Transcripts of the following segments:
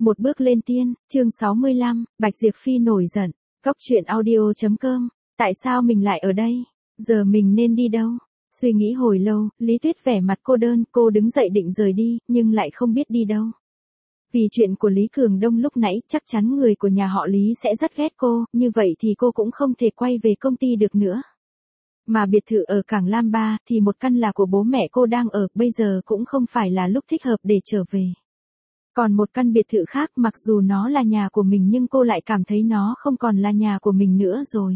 Một bước lên tiên, chương 65, Bạch Diệp Phi nổi giận. Góc truyện audio.com. Tại sao mình lại ở đây? Giờ mình nên đi đâu? Suy nghĩ hồi lâu, Lý Tuyết vẻ mặt cô đơn, cô đứng dậy định rời đi, nhưng lại không biết đi đâu. Vì chuyện của Lý Cường Đông lúc nãy, chắc chắn người của nhà họ Lý sẽ rất ghét cô, như vậy thì cô cũng không thể quay về công ty được nữa. Mà biệt thự ở Cảng Lam Ba thì một căn là của bố mẹ cô đang ở, bây giờ cũng không phải là lúc thích hợp để trở về. Còn một căn biệt thự khác mặc dù nó là nhà của mình nhưng cô lại cảm thấy nó không còn là nhà của mình nữa rồi.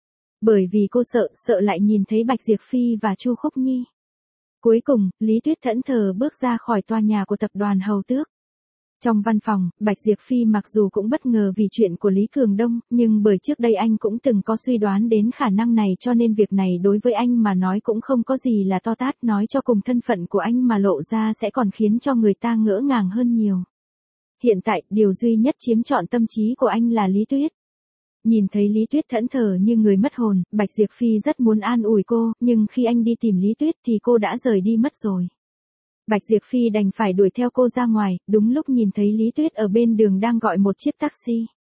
Bởi vì cô sợ lại nhìn thấy Bạch Diệp Phi và Chu Khúc Nhi. Cuối cùng, Lý Tuyết thẫn thờ bước ra khỏi tòa nhà của tập đoàn Hầu Tước. Trong văn phòng, Bạch Diệp Phi mặc dù cũng bất ngờ vì chuyện của Lý Cường Đông, nhưng bởi trước đây anh cũng từng có suy đoán đến khả năng này cho nên việc này đối với anh mà nói cũng không có gì là to tát, nói cho cùng thân phận của anh mà lộ ra sẽ còn khiến cho người ta ngỡ ngàng hơn nhiều. Hiện tại, điều duy nhất chiếm trọn tâm trí của anh là Lý Tuyết. Nhìn thấy Lý Tuyết thẫn thờ như người mất hồn, Bạch Diệp Phi rất muốn an ủi cô, nhưng khi anh đi tìm Lý Tuyết thì cô đã rời đi mất rồi. Bạch Diệp Phi đành phải đuổi theo cô ra ngoài, đúng lúc nhìn thấy Lý Tuyết ở bên đường đang gọi một chiếc taxi.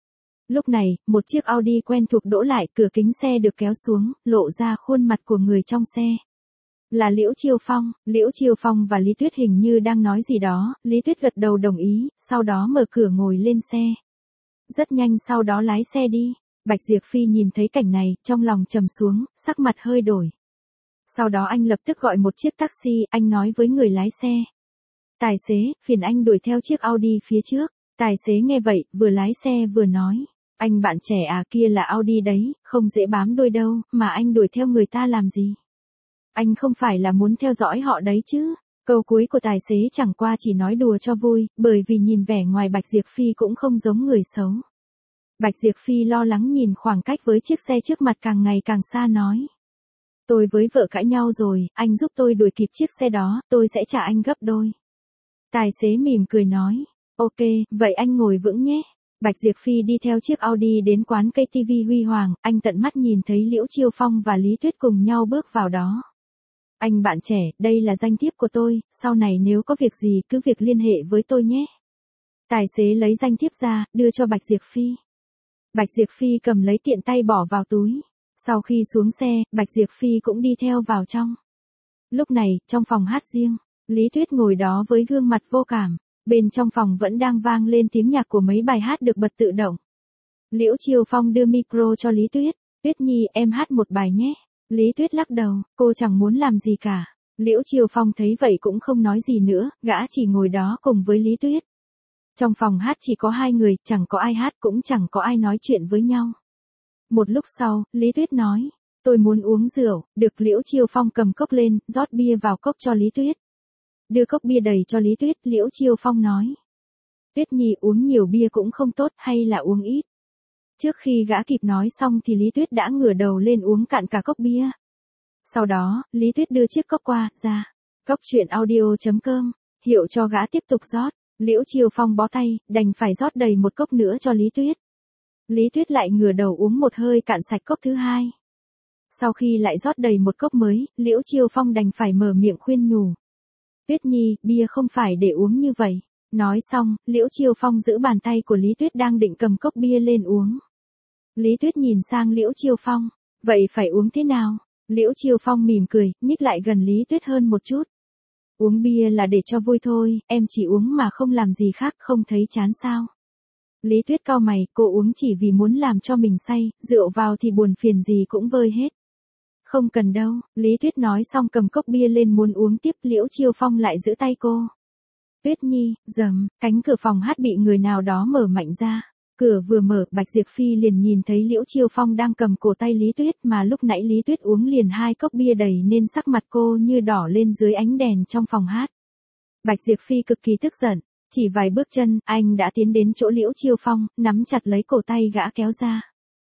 Lúc này, một chiếc Audi quen thuộc đỗ lại, cửa kính xe được kéo xuống, lộ ra khuôn mặt của người trong xe. Là Liễu Chiêu Phong và Lý Tuyết hình như đang nói gì đó, Lý Tuyết gật đầu đồng ý, sau đó mở cửa ngồi lên xe. Rất nhanh sau đó lái xe đi, Bạch Diệp Phi nhìn thấy cảnh này, trong lòng trầm xuống, sắc mặt hơi đổi. Sau đó anh lập tức gọi một chiếc taxi, anh nói với người lái xe. Tài xế, phiền anh đuổi theo chiếc Audi phía trước. Tài xế nghe vậy, vừa lái xe vừa nói. Anh bạn trẻ à, kia là Audi đấy, không dễ bám đuôi đâu, mà anh đuổi theo người ta làm gì? Anh không phải là muốn theo dõi họ đấy chứ? Câu cuối của tài xế chẳng qua chỉ nói đùa cho vui, bởi vì nhìn vẻ ngoài Bạch Diệp Phi cũng không giống người xấu. Bạch Diệp Phi lo lắng nhìn khoảng cách với chiếc xe trước mặt càng ngày càng xa nói. Tôi với vợ cãi nhau rồi, anh giúp tôi đuổi kịp chiếc xe đó, tôi sẽ trả anh gấp đôi. Tài xế mỉm cười nói, ok, vậy anh ngồi vững nhé. Bạch Diệp Phi đi theo chiếc Audi đến quán cây TV Huy Hoàng, anh tận mắt nhìn thấy Liễu Chiêu Phong và Lý Tuyết cùng nhau bước vào đó. Anh bạn trẻ, đây là danh thiếp của tôi, sau này nếu có việc gì cứ việc liên hệ với tôi nhé. Tài xế lấy danh thiếp ra, đưa cho Bạch Diệp Phi. Bạch Diệp Phi cầm lấy tiện tay bỏ vào túi. Sau khi xuống xe, Bạch Diệp Phi cũng đi theo vào trong. Lúc này, trong phòng hát riêng, Lý Tuyết ngồi đó với gương mặt vô cảm. Bên trong phòng vẫn đang vang lên tiếng nhạc của mấy bài hát được bật tự động. Liễu Chiêu Phong đưa micro cho Lý Tuyết. Tuyết Nhi, em hát một bài nhé. Lý Tuyết lắc đầu, cô chẳng muốn làm gì cả. Liễu Chiêu Phong thấy vậy cũng không nói gì nữa, gã chỉ ngồi đó cùng với Lý Tuyết. Trong phòng hát chỉ có hai người, chẳng có ai hát cũng chẳng có ai nói chuyện với nhau. Một lúc sau, Lý Tuyết nói, tôi muốn uống rượu, được. Liễu Chiêu Phong cầm cốc lên, rót bia vào cốc cho Lý Tuyết. Đưa cốc bia đầy cho Lý Tuyết, Liễu Chiêu Phong nói. Tuyết Nhi, uống nhiều bia cũng không tốt, hay là uống ít? Trước khi gã kịp nói xong thì Lý Tuyết đã ngửa đầu lên uống cạn cả cốc bia. Sau đó, Lý Tuyết đưa chiếc cốc qua, ra. Góc truyện audio.com, hiệu cho gã tiếp tục rót. Liễu Chiêu Phong bó tay, đành phải rót đầy một cốc nữa cho Lý Tuyết. Lý Tuyết lại ngửa đầu uống một hơi cạn sạch cốc thứ hai. Sau khi lại rót đầy một cốc mới, Liễu Chiêu Phong đành phải mở miệng khuyên nhủ. Tuyết Nhi, bia không phải để uống như vậy. Nói xong, Liễu Chiêu Phong giữ bàn tay của Lý Tuyết đang định cầm cốc bia lên uống. Lý Tuyết nhìn sang Liễu Chiêu Phong, vậy phải uống thế nào? Liễu Chiêu Phong mỉm cười, nhích lại gần Lý Tuyết hơn một chút. Uống bia là để cho vui thôi, em chỉ uống mà không làm gì khác, không thấy chán sao? Lý Tuyết cau mày, cô uống chỉ vì muốn làm cho mình say, rượu vào thì buồn phiền gì cũng vơi hết. Không cần đâu, Lý Tuyết nói xong cầm cốc bia lên muốn uống tiếp, Liễu Chiêu Phong lại giữ tay cô. Tuyết Nhi, dầm, cánh cửa phòng hát bị người nào đó mở mạnh ra. Cửa vừa mở, Bạch Diệp Phi liền nhìn thấy Liễu Chiêu Phong đang cầm cổ tay Lý Tuyết, mà lúc nãy Lý Tuyết uống liền hai cốc bia đầy nên sắc mặt cô như đỏ lên dưới ánh đèn trong phòng hát. Bạch Diệp Phi cực kỳ tức giận, chỉ vài bước chân, anh đã tiến đến chỗ Liễu Chiêu Phong, nắm chặt lấy cổ tay gã kéo ra.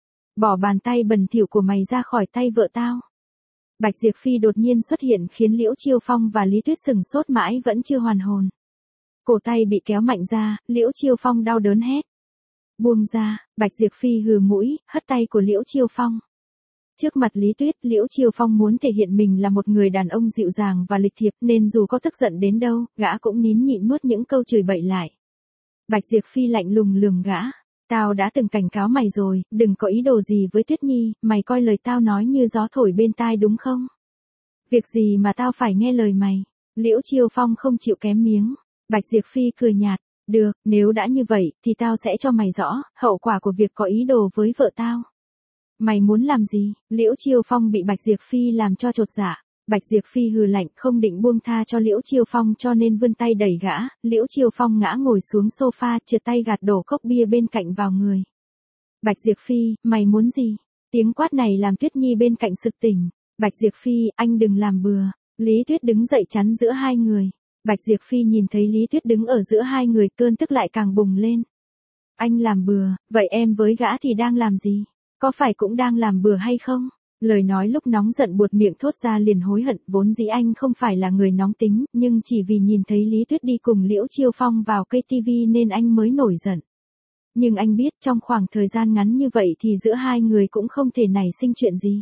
Bỏ bàn tay bẩn thỉu của mày ra khỏi tay vợ tao. Bạch Diệp Phi đột nhiên xuất hiện khiến Liễu Chiêu Phong và Lý Tuyết sừng sốt mãi vẫn chưa hoàn hồn. Cổ tay bị kéo mạnh ra, Liễu Chiêu Phong đau đớn hét. Buông ra, Bạch Diệp Phi hừ mũi, hất tay của Liễu Chiêu Phong. Trước mặt Lý Tuyết, Liễu Chiêu Phong muốn thể hiện mình là một người đàn ông dịu dàng và lịch thiệp nên dù có tức giận đến đâu, gã cũng nín nhịn nuốt những câu chửi bậy lại. Bạch Diệp Phi lạnh lùng lườm gã. Tao đã từng cảnh cáo mày rồi, đừng có ý đồ gì với Tuyết Nhi, mày coi lời tao nói như gió thổi bên tai đúng không? Việc gì mà tao phải nghe lời mày? Liễu Chiêu Phong không chịu kém miếng. Bạch Diệp Phi cười nhạt. Được, nếu đã như vậy, thì tao sẽ cho mày rõ, hậu quả của việc có ý đồ với vợ tao. Mày muốn làm gì? Liễu Chiêu Phong bị Bạch Diệp Phi làm cho chột dạ. Bạch Diệp Phi hừ lạnh không định buông tha cho Liễu Chiêu Phong cho nên vươn tay đẩy gã, Liễu Chiêu Phong ngã ngồi xuống sofa trượt tay gạt đổ cốc bia bên cạnh vào người. Bạch Diệp Phi, mày muốn gì? Tiếng quát này làm Tuyết Nhi bên cạnh sực tỉnh. Bạch Diệp Phi, anh đừng làm bừa. Lý Tuyết đứng dậy chắn giữa hai người. Bạch Diệp Phi nhìn thấy Lý Tuyết đứng ở giữa hai người cơn tức lại càng bùng lên. Anh làm bừa, vậy em với gã thì đang làm gì? Có phải cũng đang làm bừa hay không? Lời nói lúc nóng giận buột miệng thốt ra liền hối hận, vốn dĩ anh không phải là người nóng tính, nhưng chỉ vì nhìn thấy Lý Tuyết đi cùng Liễu Chiêu Phong vào cây tivi nên anh mới nổi giận. Nhưng anh biết trong khoảng thời gian ngắn như vậy thì giữa hai người cũng không thể nảy sinh chuyện gì.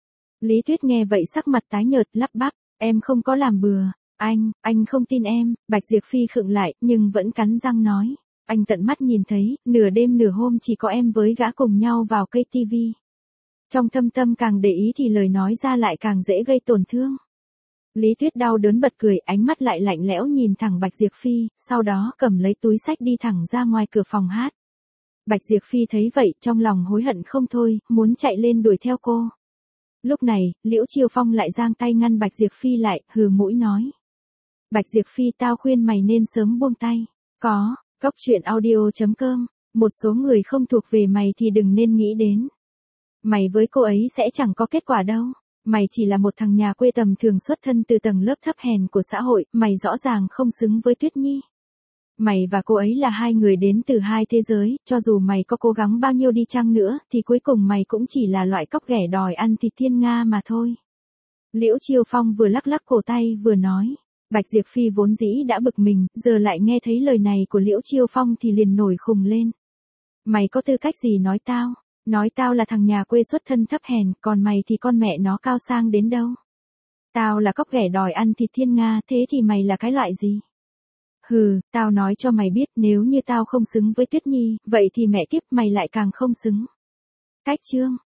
Lý Tuyết nghe vậy sắc mặt tái nhợt lắp bắp, em không có làm bừa, anh không tin em, Bạch Diệp Phi khựng lại nhưng vẫn cắn răng nói. Anh tận mắt nhìn thấy, nửa đêm nửa hôm chỉ có em với gã cùng nhau vào cây tivi. Trong thâm tâm càng để ý thì lời nói ra lại càng dễ gây tổn thương. Lý Tuyết đau đớn bật cười, ánh mắt lại lạnh lẽo nhìn thẳng Bạch Diệp Phi, sau đó cầm lấy túi xách đi thẳng ra ngoài cửa phòng hát. Bạch Diệp Phi thấy vậy, trong lòng hối hận không thôi, muốn chạy lên đuổi theo cô. Lúc này, Liễu Chiêu Phong lại giang tay ngăn Bạch Diệp Phi lại, hừ mũi nói. Bạch Diệp Phi, tao khuyên mày nên sớm buông tay. Có, Cốc Truyện Audio.com, một số người không thuộc về mày thì đừng nên nghĩ đến. Mày với cô ấy sẽ chẳng có kết quả đâu. Mày chỉ là một thằng nhà quê tầm thường xuất thân từ tầng lớp thấp hèn của xã hội, mày rõ ràng không xứng với Tuyết Nhi. Mày và cô ấy là hai người đến từ hai thế giới, cho dù mày có cố gắng bao nhiêu đi chăng nữa, thì cuối cùng mày cũng chỉ là loại cóc ghẻ đòi ăn thịt thiên nga mà thôi. Liễu Chiêu Phong vừa lắc lắc cổ tay vừa nói. Bạch Diệp Phi vốn dĩ đã bực mình, giờ lại nghe thấy lời này của Liễu Chiêu Phong thì liền nổi khùng lên. Mày có tư cách gì nói tao? Nói tao là thằng nhà quê xuất thân thấp hèn, còn mày thì con mẹ nó cao sang đến đâu? Tao là cóc ghẻ đòi ăn thịt thiên nga, thế thì mày là cái loại gì? Hừ, tao nói cho mày biết, nếu như tao không xứng với Tuyết Nhi, vậy thì mẹ kiếp mày lại càng không xứng. Cách chương